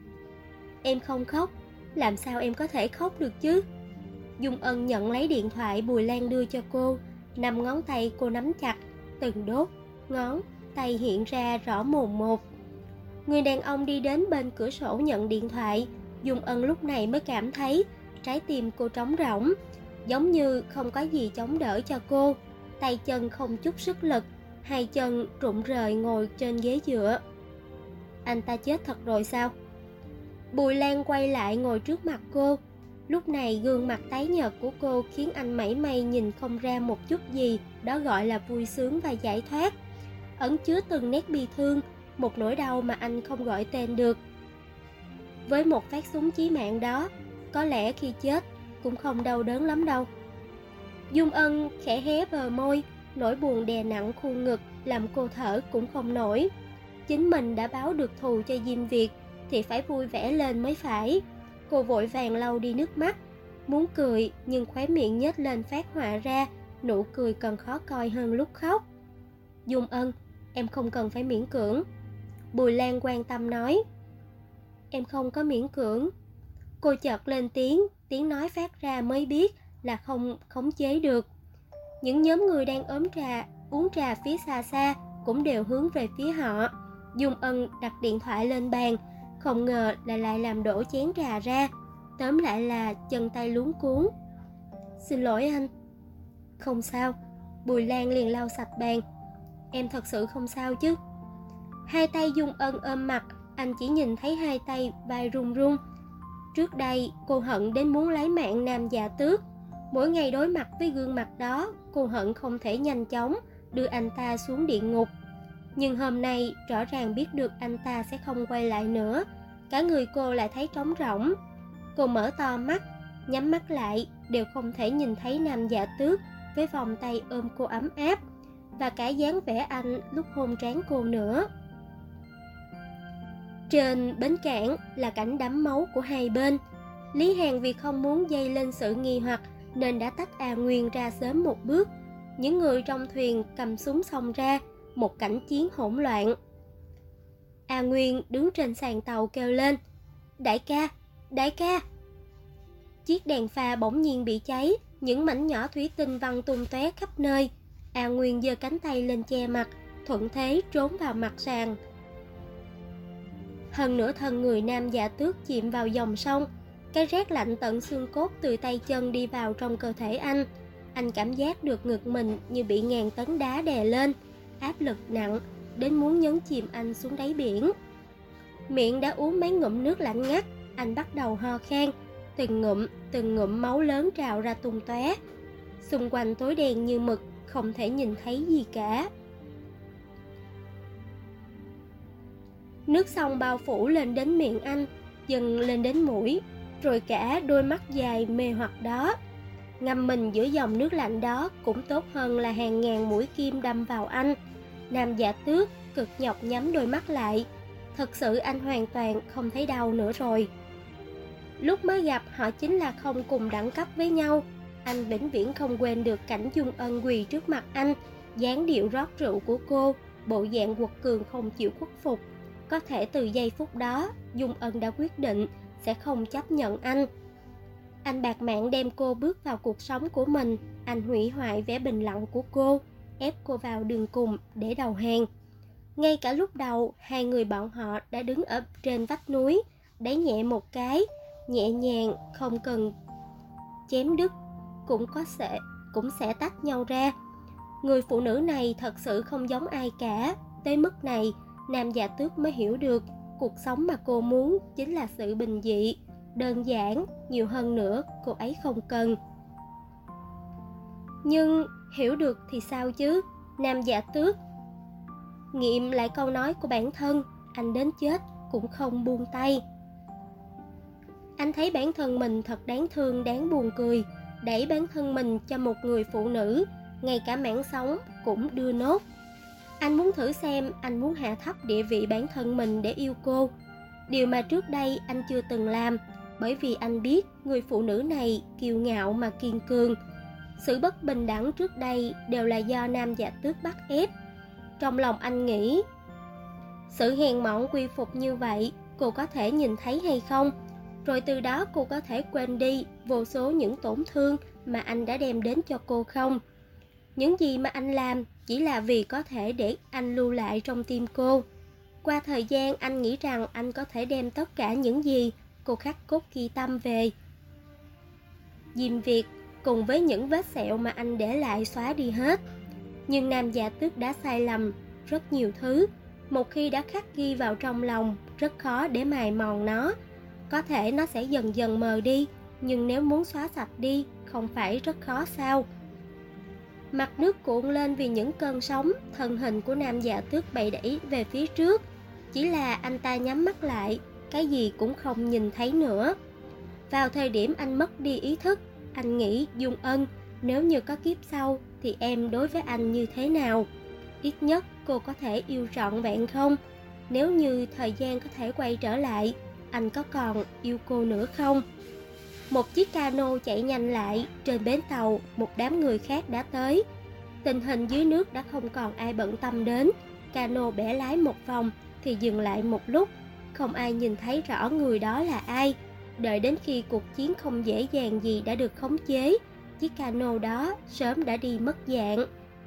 Em không khóc, làm sao em có thể khóc được chứ? Dung Ân nhận lấy điện thoại Bùi Lan đưa cho cô, 5 ngón tay cô nắm chặt, từng đốt ngón tay hiện ra rõ mồn một. Người đàn ông đi đến bên cửa sổ nhận điện thoại. Dung Ân lúc này mới cảm thấy trái tim cô trống rỗng, giống như không có gì chống đỡ cho cô, tay chân không chút sức lực, hai chân rụng rời ngồi trên ghế dựa. Anh ta chết thật rồi sao? Bùi Lan quay lại ngồi trước mặt cô. Lúc này gương mặt tái nhợt của cô khiến anh mảy may nhìn không ra một chút gì đó gọi là vui sướng và giải thoát, ẩn chứa từng nét bi thương, một nỗi đau mà anh không gọi tên được. Với một phát súng chí mạng đó, có lẽ khi chết cũng không đau đớn lắm đâu. Dung Ân khẽ hé bờ môi, nỗi buồn đè nặng khuôn ngực làm cô thở cũng không nổi. Chính mình đã báo được thù cho Diêm Việt thì phải vui vẻ lên mới phải. Cô vội vàng lau đi nước mắt, muốn cười nhưng khóe miệng nhếch lên phát họa ra, nụ cười còn khó coi hơn lúc khóc. Dung Ân, em không cần phải miễn cưỡng. Bùi Lan quan tâm nói. Em không có miễn cưỡng. Cô chợt lên tiếng nói phát ra mới biết là không khống chế được. Những nhóm người đang uống trà phía xa xa cũng đều hướng về phía họ. Dung Ân đặt điện thoại lên bàn, không ngờ là lại làm đổ chén trà ra, tóm lại là chân tay luống cuống. Xin lỗi anh. Không sao. Bùi Lan liền lau sạch bàn. Em thật sự không sao chứ? Hai tay Dung Ân ôm mặt, anh chỉ nhìn thấy hai tay vai run run. Trước đây cô hận đến muốn lấy mạng Nam Dạ Tước. Mỗi ngày đối mặt với gương mặt đó, cô hận không thể nhanh chóng đưa anh ta xuống địa ngục. Nhưng hôm nay rõ ràng biết được anh ta sẽ không quay lại nữa, cả người cô lại thấy trống rỗng. Cô mở to mắt, nhắm mắt lại, đều không thể nhìn thấy Nam Dạ Tước với vòng tay ôm cô ấm áp, và cả dáng vẻ anh lúc hôn trán cô nữa. Trên bến cảng là cảnh đẫm máu của hai bên. Lý Hàn vì không muốn dây lên sự nghi hoặc nên đã tách A Nguyên ra sớm một bước. Những người trong thuyền cầm súng xông ra, một cảnh chiến hỗn loạn. A Nguyên đứng trên sàn tàu kêu lên. Đại ca, đại ca. Chiếc đèn pha bỗng nhiên bị cháy, những mảnh nhỏ thủy tinh văng tung tóe khắp nơi. A Nguyên giơ cánh tay lên che mặt, thuận thế trốn vào mặt sàn. Hơn nửa thân người Nam Dạ Tước chìm vào dòng sông. Cái rét lạnh tận xương cốt từ tay chân đi vào trong cơ thể anh. Anh cảm giác được ngực mình như bị ngàn tấn đá đè lên, áp lực nặng đến muốn nhấn chìm anh xuống đáy biển. Miệng đã uống mấy ngụm nước lạnh ngắt, anh bắt đầu ho khan, từng ngụm máu lớn trào ra tung tóe. Xung quanh tối đen như mực, không thể nhìn thấy gì cả. Nước sông bao phủ lên đến miệng anh, dần lên đến mũi, rồi cả đôi mắt dài mê hoặc đó. Ngâm mình giữa dòng nước lạnh đó cũng tốt hơn là hàng ngàn mũi kim đâm vào anh. Nam Dạ Tước cực nhọc nhắm đôi mắt lại. Thật sự anh hoàn toàn không thấy đau nữa rồi. Lúc mới gặp họ chính là không cùng đẳng cấp với nhau. Anh vĩnh viễn không quên được cảnh Dung Ân quỳ trước mặt anh, dáng điệu rót rượu của cô, bộ dạng quật cường không chịu khuất phục. Có thể từ giây phút đó, Dung Ân đã quyết định sẽ không chấp nhận anh. Anh bạt mạng đem cô bước vào cuộc sống của mình. Anh hủy hoại vẻ bình lặng của cô, ép cô vào đường cùng để đầu hàng. Ngay cả lúc đầu, hai người bọn họ đã đứng ở trên vách núi, đẩy nhẹ một cái, nhẹ nhàng, không cần chém đứt, cũng sẽ tách nhau ra. Người phụ nữ này thật sự không giống ai cả. Tới mức này, Nam Dạ Tước mới hiểu được cuộc sống mà cô muốn chính là sự bình dị, đơn giản, nhiều hơn nữa cô ấy không cần. Nhưng hiểu được thì sao chứ? Nam Dạ Tước nghiệm lại câu nói của bản thân, anh đến chết cũng không buông tay. Anh thấy bản thân mình thật đáng thương, đáng buồn cười, đẩy bản thân mình cho một người phụ nữ, ngay cả mạng sống cũng đưa nốt. Anh muốn thử xem anh muốn hạ thấp địa vị bản thân mình để yêu cô, điều mà trước đây anh chưa từng làm, bởi vì anh biết người phụ nữ này kiêu ngạo mà kiên cường. Sự bất bình đẳng trước đây đều là do nam giả tước bắt ép. Trong lòng anh nghĩ, sự hèn mọn quy phục như vậy cô có thể nhìn thấy hay không? Rồi từ đó cô có thể quên đi vô số những tổn thương mà anh đã đem đến cho cô không? Những gì mà anh làm chỉ là vì có thể để anh lưu lại trong tim cô. Qua thời gian anh nghĩ rằng anh có thể đem tất cả những gì cô khắc cốt ghi tâm về. Diêm Việt cùng với những vết sẹo mà anh để lại xóa đi hết. Nhưng nam giả tước đã sai lầm rất nhiều thứ. Một khi đã khắc ghi vào trong lòng, rất khó để mài mòn nó. Có thể nó sẽ dần dần mờ đi, nhưng nếu muốn xóa sạch đi, không phải rất khó sao? Mặt nước cuộn lên vì những cơn sóng, thân hình của nam giả tước bị đẩy về phía trước. Chỉ là anh ta nhắm mắt lại, cái gì cũng không nhìn thấy nữa. Vào thời điểm anh mất đi ý thức, anh nghĩ Dung Ân, nếu như có kiếp sau thì em đối với anh như thế nào? Ít nhất cô có thể yêu trọn vẹn không? Nếu như thời gian có thể quay trở lại, anh có còn yêu cô nữa không? Một chiếc cano chạy nhanh lại, trên bến tàu một đám người khác đã tới. Tình hình dưới nước đã không còn ai bận tâm đến. Cano bẻ lái một vòng thì dừng lại một lúc, không ai nhìn thấy rõ người đó là ai. Đợi đến khi cuộc chiến không dễ dàng gì đã được khống chế, chiếc cano đó sớm đã đi mất dạng.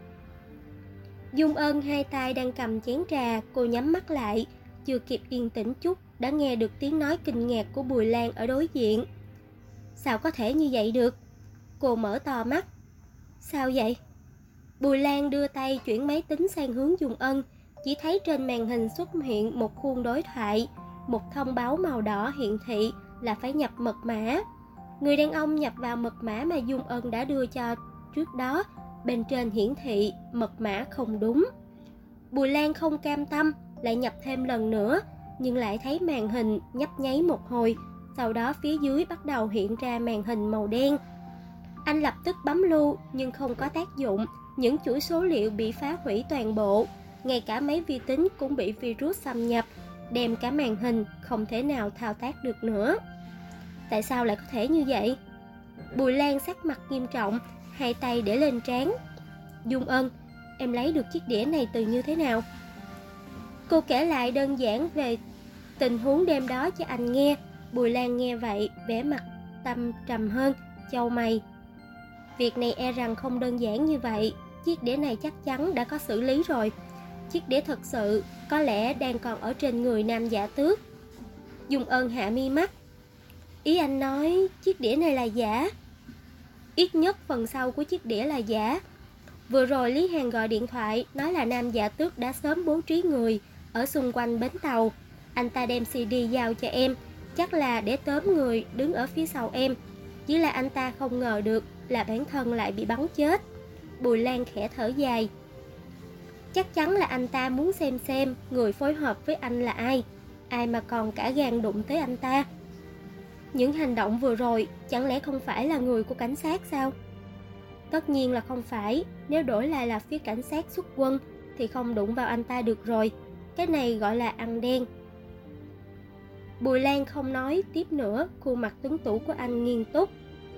Dung Ân hai tay đang cầm chén trà, cô nhắm mắt lại, chưa kịp yên tĩnh chút đã nghe được tiếng nói kinh ngạc của Bùi Lan ở đối diện. Sao có thể như vậy được? Cô mở to mắt. Sao vậy? Bùi Lan đưa tay chuyển máy tính sang hướng Dung Ân, chỉ thấy trên màn hình xuất hiện một khuôn đối thoại, một thông báo màu đỏ hiện thị là phải nhập mật mã. Người đàn ông nhập vào mật mã mà Dung Ân đã đưa cho trước đó, bên trên hiển thị mật mã không đúng. Bùi Lan không cam tâm, lại nhập thêm lần nữa, nhưng lại thấy màn hình nhấp nháy một hồi, sau đó phía dưới bắt đầu hiện ra màn hình màu đen. Anh lập tức bấm lưu nhưng không có tác dụng, những chuỗi số liệu bị phá hủy toàn bộ, ngay cả máy vi tính cũng bị virus xâm nhập, đem cả màn hình không thể nào thao tác được nữa. Tại sao lại có thể như vậy? Bùi Lan sắc mặt nghiêm trọng, hai tay để lên trán. Dung Ân, em lấy được chiếc đĩa này từ như thế nào? Cô kể lại đơn giản về tình huống đêm đó cho anh nghe. Bùi Lan nghe vậy, vẻ mặt tâm trầm hơn, chau mày. Việc này e rằng không đơn giản như vậy, chiếc đĩa này chắc chắn đã có xử lý rồi. Chiếc đĩa thật sự có lẽ đang còn ở trên người nam giả tước. Dung Ân hạ mi mắt. Ý anh nói chiếc đĩa này là giả? Ít nhất phần sau của chiếc đĩa là giả. Vừa rồi Lý Hàn gọi điện thoại nói là nam giả tước đã sớm bố trí người ở xung quanh bến tàu. Anh ta đem CD giao cho em, chắc là để tóm người đứng ở phía sau em. Chỉ là anh ta không ngờ được là bản thân lại bị bắn chết. Bùi Lan khẽ thở dài. Chắc chắn là anh ta muốn xem người phối hợp với anh là ai. Ai mà còn cả gan đụng tới anh ta. Những hành động vừa rồi chẳng lẽ không phải là người của cảnh sát sao? Tất nhiên là không phải. Nếu đổi lại là phía cảnh sát xuất quân thì không đụng vào anh ta được rồi. Cái này gọi là ăn đen. Bùi Lan không nói tiếp nữa, khuôn mặt tuấn tú của anh nghiêm túc.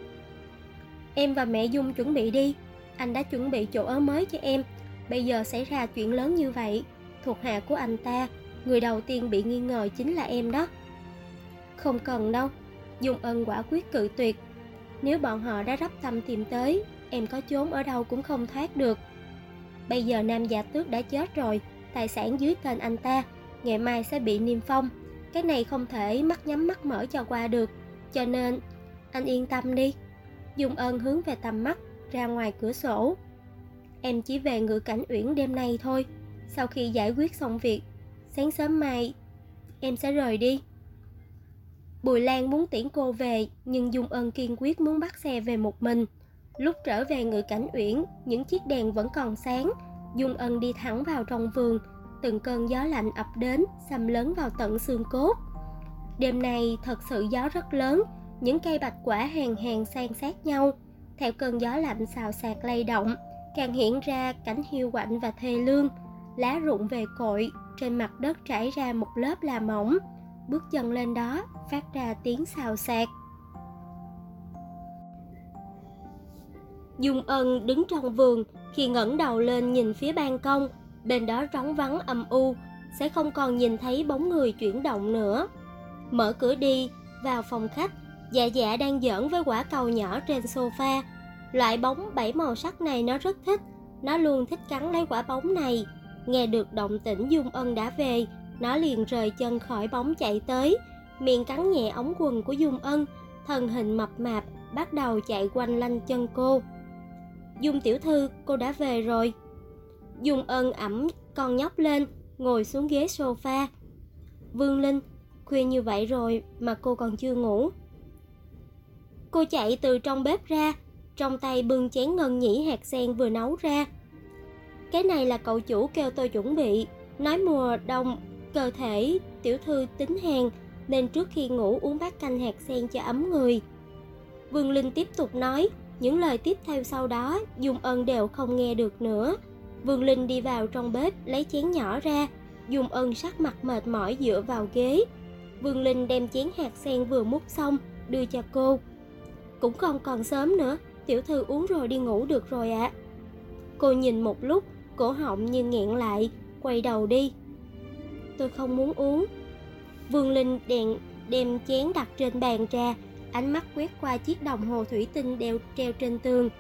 Em và mẹ Dung chuẩn bị đi. Anh đã chuẩn bị chỗ ở mới cho em. Bây giờ xảy ra chuyện lớn như vậy, thuộc hạ của anh ta, người đầu tiên bị nghi ngờ chính là em đó. Không cần đâu. Dung Ân quả quyết cự tuyệt. Nếu bọn họ đã rắp tâm tìm tới, em có trốn ở đâu cũng không thoát được. Bây giờ nam giả tước đã chết rồi, tài sản dưới tên anh ta, ngày mai sẽ bị niêm phong. Cái này không thể mắt nhắm mắt mở cho qua được. Cho nên, anh yên tâm đi. Dung Ân hướng về tầm mắt, ra ngoài cửa sổ. Em chỉ về Ngự Cảnh Uyển đêm nay thôi. Sau khi giải quyết xong việc, sáng sớm mai em sẽ rời đi. Bùi Lan muốn tiễn cô về, nhưng Dung Ân kiên quyết muốn bắt xe về một mình. Lúc trở về Ngự Cảnh Uyển, những chiếc đèn vẫn còn sáng. Dung Ân đi thẳng vào trong vườn. Từng cơn gió lạnh ập đến, xâm lấn vào tận xương cốt. Đêm nay thật sự gió rất lớn. Những cây bạch quả hàng hàng san sát nhau. Theo cơn gió lạnh xào xạc lay động, càng hiện ra cảnh hiu quạnh và thê lương. Lá rụng về cội, trên mặt đất trải ra một lớp là mỏng. bước chân lên đó, phát ra tiếng xào xạc. Dung Ân đứng trong vườn, khi ngẩng đầu lên nhìn phía ban công, bên đó trống vắng âm u, sẽ không còn nhìn thấy bóng người chuyển động nữa. Mở cửa đi, vào phòng khách, Dạ Dạ đang giỡn với quả cầu nhỏ trên sofa. Loại bóng 7 màu sắc này nó rất thích, nó luôn thích cắn lấy quả bóng này. Nghe được động tĩnh Dung Ân đã về, nó liền rời chân khỏi bóng chạy tới, miệng cắn nhẹ ống quần của Dung Ân, thân hình mập mạp bắt đầu chạy quanh lanh chân cô. Dung tiểu thư, cô đã về rồi. Dung Ân ẵm con nhóc lên, ngồi xuống ghế sofa. Vương Linh, khuya như vậy rồi mà cô còn chưa ngủ. Cô chạy từ trong bếp ra, trong tay bưng chén ngân nhĩ hạt sen vừa nấu ra. Cái này là cậu chủ kêu tôi chuẩn bị, nói mùa đông cơ thể tiểu thư tính hèn, nên trước khi ngủ uống bát canh hạt sen cho ấm người. Vương Linh tiếp tục nói, những lời tiếp theo sau đó Dung Ân đều không nghe được nữa. Vương Linh đi vào trong bếp lấy chén nhỏ ra, Dung Ân sắc mặt mệt mỏi dựa vào ghế. Vương Linh đem chén hạt sen vừa múc xong đưa cho cô. Cũng không còn sớm nữa, tiểu thư uống rồi đi ngủ được rồi ạ. Cô nhìn một lúc, cổ họng như nghẹn lại, quay đầu đi. Tôi không muốn uống. Vương Linh đem chén đặt trên bàn trà, ánh mắt quét qua chiếc đồng hồ thủy tinh treo trên tường.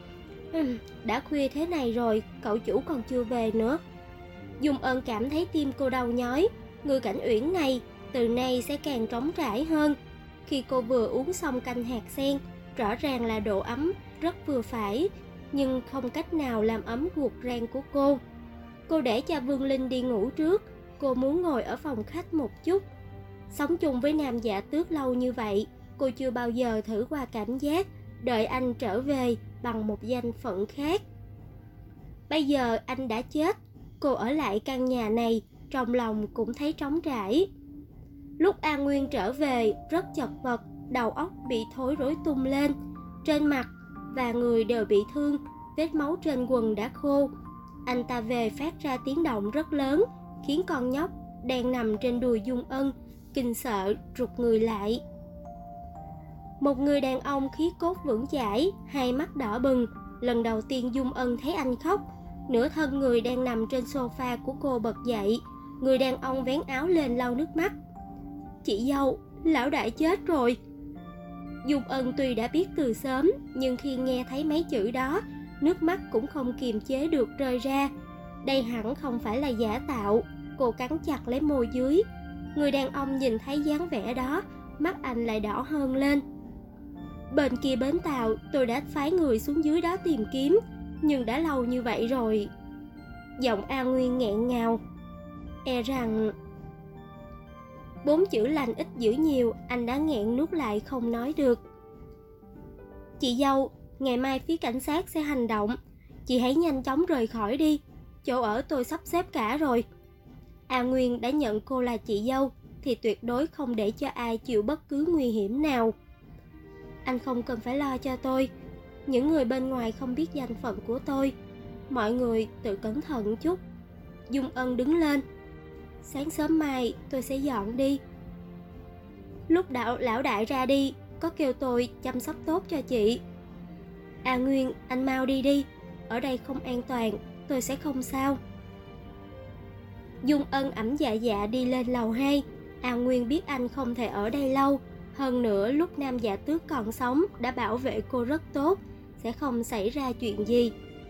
Đã khuya thế này rồi, cậu chủ còn chưa về nữa. Dung Ân cảm thấy tim cô đau nhói. Người Cảnh Uyển này từ nay sẽ càng trống trải hơn. Khi cô vừa uống xong canh hạt sen, rõ ràng là độ ấm rất vừa phải, nhưng không cách nào làm ấm ruột rang của cô. Cô để cho Vương Linh đi ngủ trước, cô muốn ngồi ở phòng khách một chút. Sống chung với Nam Dạ Tước lâu như vậy, cô chưa bao giờ thử qua cảm giác đợi anh trở về bằng một danh phận khác. Bây giờ anh đã chết, cô ở lại căn nhà này, trong lòng cũng thấy trống trải. Lúc An Nguyên trở về, rất chật vật, đầu óc bị thối rối tung lên. Trên mặt và người đều bị thương, vết máu trên quần đã khô. Anh ta về phát ra tiếng động rất lớn, khiến con nhóc đang nằm trên đùi Dung Ân kinh sợ rụt người lại. Một người đàn ông khí cốt vững chãi, hai mắt đỏ bừng. Lần đầu tiên Dung Ân thấy anh khóc. Nửa thân người đang nằm trên sofa của cô bật dậy. Người đàn ông vén áo lên lau nước mắt. Chị dâu, lão đại chết rồi. Dung Ân tuy đã biết từ sớm, nhưng khi nghe thấy mấy chữ đó, nước mắt cũng không kiềm chế được rơi ra. Đây hẳn không phải là giả tạo. Cô cắn chặt lấy môi dưới. Người đàn ông nhìn thấy dáng vẻ đó, mắt anh lại đỏ hơn lên. Bên kia bến tàu, tôi đã phái người xuống dưới đó tìm kiếm, nhưng đã lâu như vậy rồi. Giọng An Nguyên nghẹn ngào. E rằng... 4 chữ lành ít dữ nhiều, anh đã nghẹn nuốt lại không nói được. Chị dâu, ngày mai phía cảnh sát sẽ hành động. Chị hãy nhanh chóng rời khỏi đi. Chỗ ở tôi sắp xếp cả rồi. An Nguyên đã nhận cô là chị dâu thì tuyệt đối không để cho ai chịu bất cứ nguy hiểm nào. Anh không cần phải lo cho tôi. Những người bên ngoài không biết danh phận của tôi. Mọi người tự cẩn thận chút. Dung Ân đứng lên. Sáng sớm mai tôi sẽ dọn đi. Lúc lão đại ra đi, có kêu tôi chăm sóc tốt cho chị. An Nguyên, anh mau đi đi. Ở đây không an toàn, tôi sẽ không sao. Dung Ân ẵm Dạ Dạ đi lên lầu 2. An Nguyên biết anh không thể ở đây lâu. Hơn nữa lúc Nam Dạ Tước còn sống đã bảo vệ cô rất tốt, sẽ không xảy ra chuyện gì.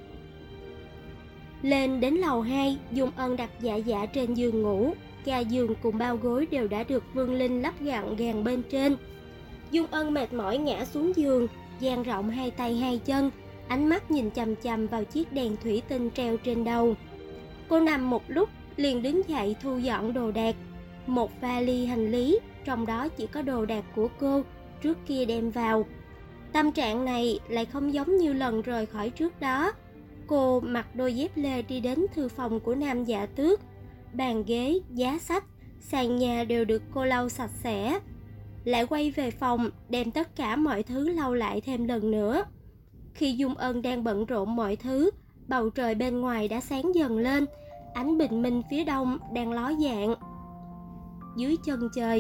Lên đến lầu 2, Dung Ân đặt Dạ Dạ trên giường ngủ. Ga giường cùng bao gối đều đã được Vương Linh lắp gọn gàng bên trên. Dung Ân mệt mỏi ngã xuống giường, dang rộng hai tay hai chân, ánh mắt nhìn chằm chằm vào chiếc đèn thủy tinh treo trên đầu. Cô nằm một lúc, liền đứng dậy thu dọn đồ đạc. Một vali hành lý, trong đó chỉ có đồ đạc của cô trước kia đem vào. Tâm trạng này lại không giống như lần rời khỏi trước đó. Cô mặc đôi dép lê đi đến thư phòng của Nam Dạ Tước. Bàn ghế, giá sách, sàn nhà đều được cô lau sạch sẽ. Lại quay về phòng, đem tất cả mọi thứ lau lại thêm lần nữa. Khi Dung Ân đang bận rộn mọi thứ, bầu trời bên ngoài đã sáng dần lên. Ánh bình minh phía đông đang ló dạng. dưới chân trời.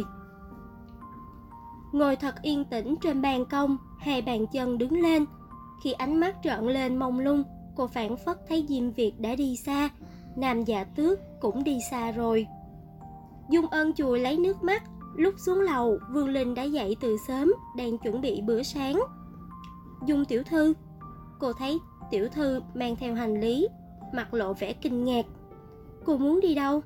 Ngồi thật yên tĩnh trên ban công, hai bàn chân đứng lên. Khi ánh mắt trợn lên mông lung, cô phảng phất thấy Diêm Việt đã đi xa, Nam Dạ Tước cũng đi xa rồi. Dung Ân chùi lấy nước mắt. Lúc xuống lầu, Vương Linh đã dậy từ sớm, đang chuẩn bị bữa sáng. Dung tiểu thư. Cô thấy tiểu thư mang theo hành lý, mặt lộ vẻ kinh ngạc. Cô muốn đi đâu?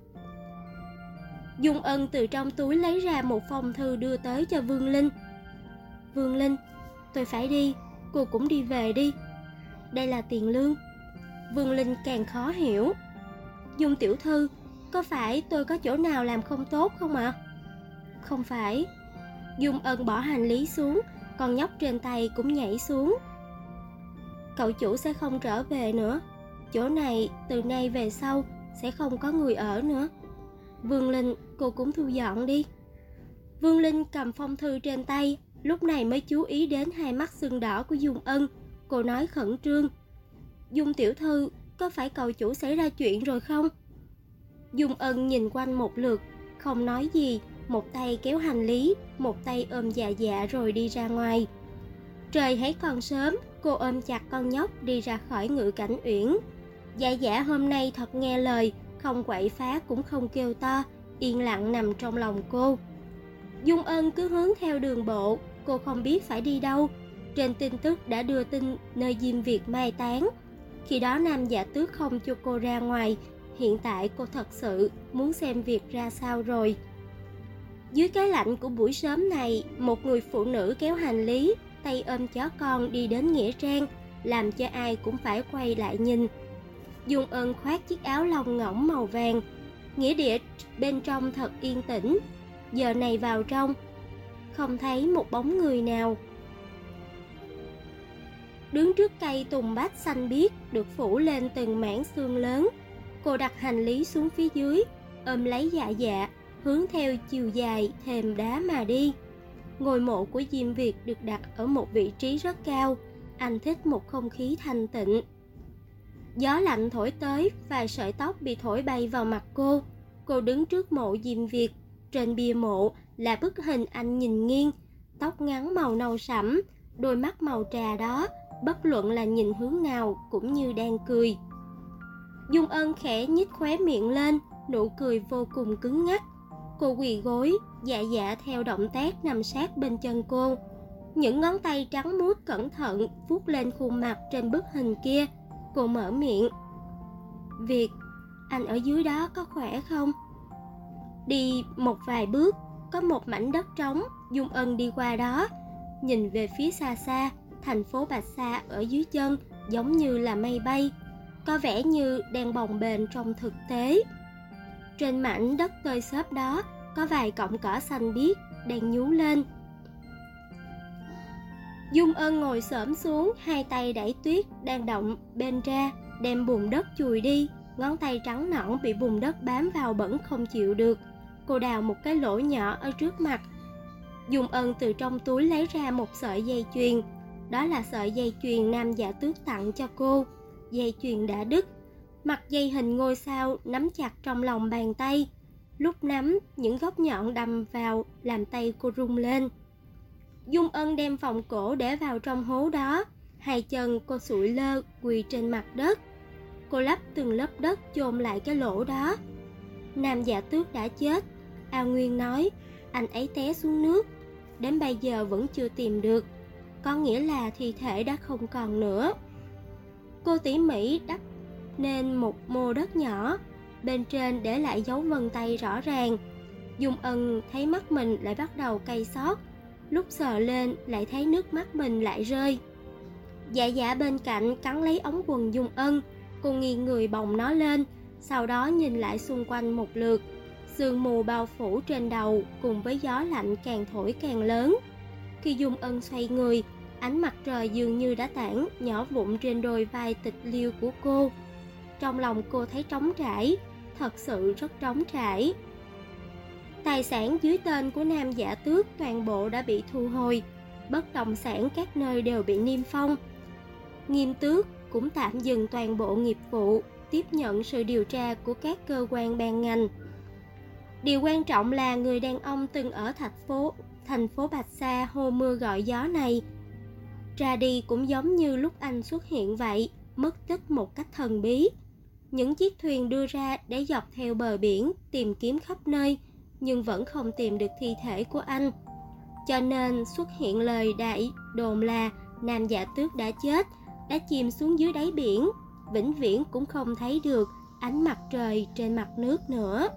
Dung Ân từ trong túi lấy ra một phong thư đưa tới cho Vương Linh. Vương Linh, tôi phải đi, cô cũng đi về đi. Đây là tiền lương. Vương Linh càng khó hiểu. Dung tiểu thư, có phải tôi có chỗ nào làm không tốt không ạ? Không phải. Dung Ân bỏ hành lý xuống, con nhóc trên tay cũng nhảy xuống. Cậu chủ sẽ không trở về nữa. Chỗ này từ nay về sau sẽ không có người ở nữa. Vương Linh, cô cũng thu dọn đi. Vương Linh cầm phong thư trên tay, lúc này mới chú ý đến hai mắt sưng đỏ của Dung Ân. Cô nói khẩn trương. Dung tiểu thư, có phải cậu chủ xảy ra chuyện rồi không? Dung Ân nhìn quanh một lượt, không nói gì, một tay kéo hành lý, một tay ôm Dạ Dạ rồi đi ra ngoài. Trời hãy còn sớm, cô ôm chặt con nhóc đi ra khỏi Ngự Cảnh Uyển. Dạ Dạ hôm nay thật nghe lời, không quậy phá cũng không kêu to, yên lặng nằm trong lòng cô. Dung Ân cứ hướng theo đường bộ, cô không biết phải đi đâu. Trên tin tức đã đưa tin nơi Diêm Việt mai táng. Khi đó Nam Dạ Tước không cho cô ra ngoài, hiện tại cô thật sự muốn xem việc ra sao rồi. Dưới cái lạnh của buổi sớm này, một người phụ nữ kéo hành lý, tay ôm chó con đi đến nghĩa trang, làm cho ai cũng phải quay lại nhìn. Dung Ân khoác chiếc áo lông ngỗng màu vàng. Nghĩa địa bên trong thật yên tĩnh. Giờ này vào trong, không thấy một bóng người nào. Đứng trước cây tùng bách xanh biếc được phủ lên từng mảng xương lớn, cô đặt hành lý xuống phía dưới, ôm lấy Dạ Dạ, hướng theo chiều dài thềm đá mà đi. Ngôi mộ của Diêm Việt được đặt ở một vị trí rất cao. Anh thích một không khí thanh tịnh. Gió lạnh thổi tới, vài sợi tóc bị thổi bay vào mặt cô. Cô đứng trước mộ Diêm Việt. Trên bia mộ là bức hình anh nhìn nghiêng, tóc ngắn màu nâu sẫm, đôi mắt màu trà đó, bất luận là nhìn hướng nào cũng như đang cười. Dung Ân khẽ nhếch khóe miệng lên, nụ cười vô cùng cứng ngắc. Cô quỳ gối, Dạ Dạ theo động tác nằm sát bên chân cô. Những ngón tay trắng muốt cẩn thận vuốt lên khuôn mặt trên bức hình kia. Cô mở miệng. Việt, anh ở dưới đó có khỏe không? Đi một vài bước, có một mảnh đất trống. Dung Ân đi qua đó, nhìn về phía xa xa, thành phố Bạch Sa ở dưới chân giống như là mây bay, có vẻ như đang bồng bềnh trong thực tế. Trên mảnh đất tơi xốp đó có vài cọng cỏ xanh biếc đang nhú lên. Dung Ân ngồi xổm xuống, hai tay đẩy tuyết đang động bên ra, đem bùn đất chùi đi. Ngón tay trắng nõn bị bùn đất bám vào bẩn không chịu được. Cô đào một cái lỗ nhỏ ở trước mặt. Dung Ân từ trong túi lấy ra một sợi dây chuyền. Đó là sợi dây chuyền Nam Dạ Tước tặng cho cô. Dây chuyền đã đứt, mặt dây hình ngôi sao nắm chặt trong lòng bàn tay. Lúc nắm, những góc nhọn đâm vào làm tay cô rung lên. Dung Ân đem vòng cổ để vào trong hố đó. Hai chân cô sụi lơ quỳ trên mặt đất. Cô lấp từng lớp đất chôn lại cái lỗ đó. Nam Dạ Tước đã chết. A Nguyên nói anh ấy té xuống nước, đến bây giờ vẫn chưa tìm được, có nghĩa là thi thể đã không còn nữa. Cô tỉ mỉ đắp nên một mô đất nhỏ, bên trên để lại dấu vân tay rõ ràng. Dung Ân thấy mắt mình lại bắt đầu cay xót, lúc sờ lên lại thấy nước mắt mình lại rơi. Dạ Dạ bên cạnh cắn lấy ống quần Dung Ân. Cô nghiêng người bồng nó lên, sau đó nhìn lại xung quanh một lượt. Sương mù bao phủ trên đầu cùng với gió lạnh càng thổi càng lớn. Khi Dung Ân xoay người, ánh mặt trời dường như đã tản nhỏ vụn trên đôi vai tịch liêu của cô. Trong lòng cô thấy trống trải, thật sự rất trống trải. Tài sản dưới tên của Nam Dạ Tước toàn bộ đã bị thu hồi, bất động sản các nơi đều bị niêm phong. Nghiêm Tước cũng tạm dừng toàn bộ nghiệp vụ, tiếp nhận sự điều tra của các cơ quan ban ngành. Điều quan trọng là người đàn ông từng ở thành phố Bạch Sa hôm mưa gọi gió này ra đi cũng giống như lúc anh xuất hiện vậy, mất tích một cách thần bí. Những chiếc thuyền đưa ra để dọc theo bờ biển tìm kiếm khắp nơi, nhưng vẫn không tìm được thi thể của anh. Cho nên xuất hiện lời đại đồn là nam Dạ Tước đã chết, đã chìm xuống dưới đáy biển, vĩnh viễn cũng không thấy được ánh mặt trời trên mặt nước nữa.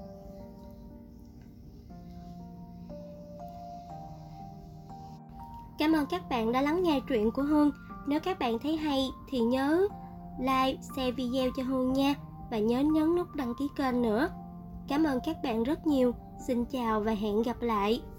Cảm ơn các bạn đã lắng nghe truyện của Hương. Nếu các bạn thấy hay thì nhớ like, share video cho Hương nha. Và nhớ nhấn nút đăng ký kênh nữa. Cảm ơn các bạn rất nhiều. Xin chào và hẹn gặp lại.